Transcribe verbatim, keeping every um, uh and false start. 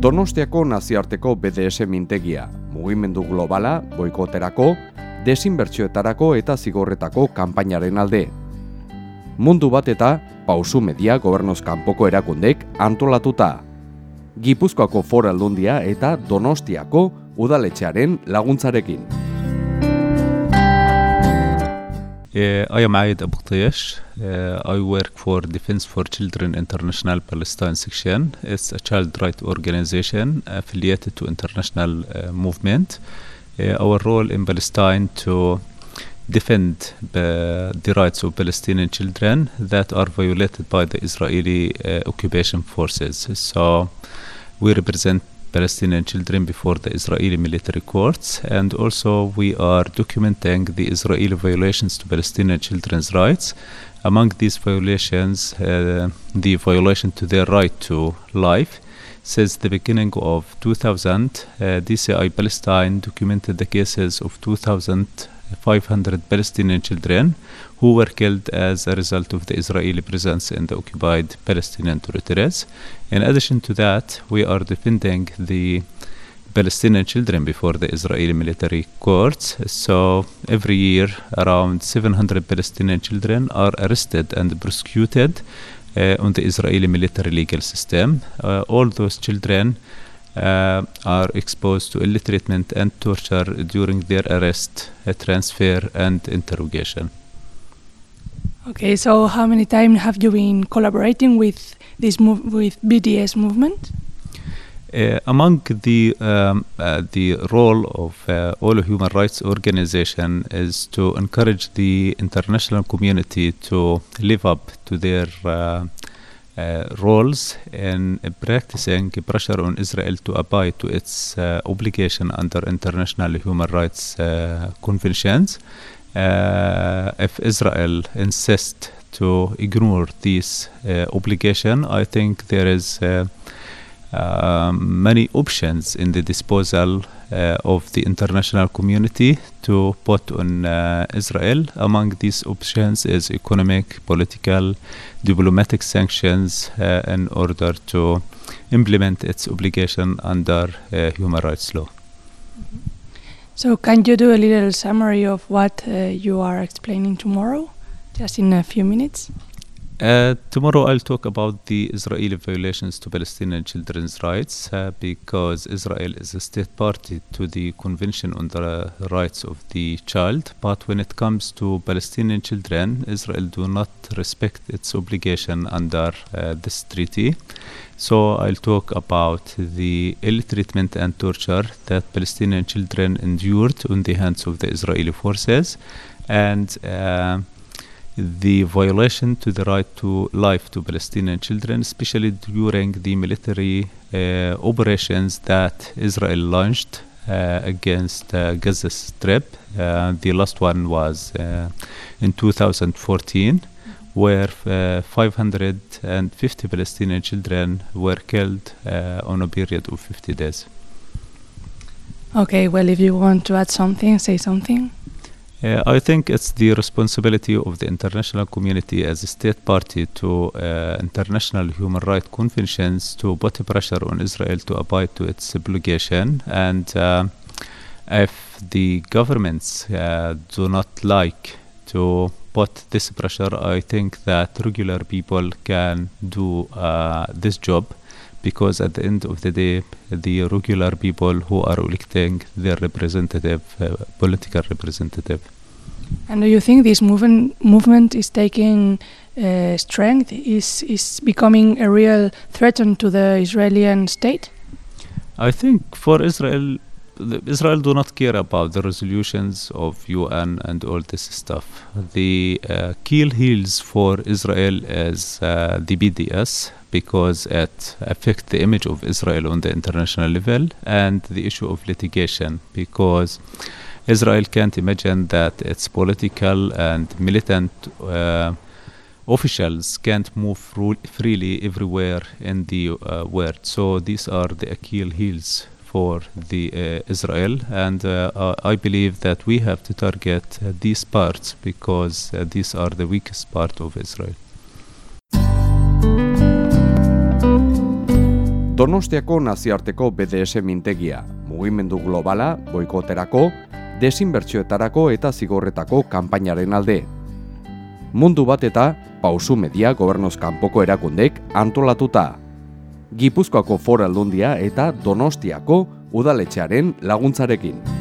Donostiako nazioarteko B D S mintegia, mugimendu globala, boikoterako, desinbertsioetarako eta zigorretako kanpainaren alde. Mundu bat eta Pausu Media gobernoz kanpoko erakundek antolatuta. Gipuzkoako Foru Aldundia eta Donostiako udaletxearen laguntzarekin. Uh, I am Aid Abouktaish. Uh, I work for Defense for Children International Palestine Section. It's a child rights organization affiliated to international uh, movement. Uh, our role in Palestine to defend the, the rights of Palestinian children that are violated by the Israeli uh, occupation forces. So we represent Palestinian children before the Israeli military courts, and also we are documenting the Israeli violations to Palestinian children's rights. Among these violations, uh, the violation to their right to life. Since the beginning of two thousand, uh, D C I Palestine documented the cases of two thousand five hundred Palestinian children who were killed as a result of the Israeli presence in the occupied Palestinian territories. In addition to that, we are defending the Palestinian children before the Israeli military courts. So every year, around seven hundred Palestinian children are arrested and prosecuted uh, on the Israeli military legal system. Uh, all those children Uh, are exposed to ill treatment and torture during their arrest, uh, transfer, and interrogation. Okay, so how many times have you been collaborating with this move with B D S movement? Uh, among the um, uh, the role of uh, all human rights organization is to encourage the international community to live up to their uh, Uh, roles in uh, practicing pressure on Israel to abide to its uh, obligation under international human rights uh, conventions. Uh, if Israel insists to ignore this uh, obligation, I think there is uh, uh, many options in the disposal uh, of the international community to put on uh, Israel. Among these options is economic, political, diplomatic sanctions uh, in order to implement its obligation under uh, human rights law. Mm-hmm. So can you do a little summary of what uh, you are explaining tomorrow, just in a few minutes? Uh, tomorrow I'll talk about the Israeli violations to Palestinian children's rights uh, because Israel is a state party to the Convention on the Rights of the Child. But when it comes to Palestinian children, Israel do not respect its obligation under uh, this treaty. So I'll talk about the ill treatment and torture that Palestinian children endured on the hands of the Israeli forces, and uh, the violation to the right to life to Palestinian children, especially during the military uh, operations that Israel launched uh, against uh, Gaza Strip. Uh, the last one was uh, in two thousand fourteen, where uh, five hundred fifty Palestinian children were killed uh, on a period of fifty days. Okay, well, if you want to add something, say something. Uh, I think it's the responsibility of the international community as a state party to uh, international human rights conventions to put pressure on Israel to abide to its obligation. And uh, if the governments uh, do not like to put this pressure, I think that regular people can do uh, this job, because at the end of the day, the regular people who are electing their representative, uh, political representative. And do you think this movement movement is taking uh, strength, is is becoming a real threat to the Israeli state? I think for Israel, the Israel do not care about the resolutions of U N and all this stuff. The uh, key heels for Israel is uh, the B D S, because it affects the image of Israel on the international level, and the issue of litigation, because Israel can't imagine that its political and militant uh, officials can't move freely everywhere in the uh, world. So these are the Achilles heels for the uh, Israel, and uh, I believe that we have to target uh, these parts because uh, these are the weakest part of Israel. Donostiako nazioarteko B D S mintegia, mugimendu globala, boikoterako, desinbertsioetarako eta zigorretako kanpainaren alde. Mundu bat eta Pausu Media gobernuz kanpoko erakundek antolatuta. Gipuzkoako Foru Aldundia eta Donostiako udaletxearen laguntzarekin.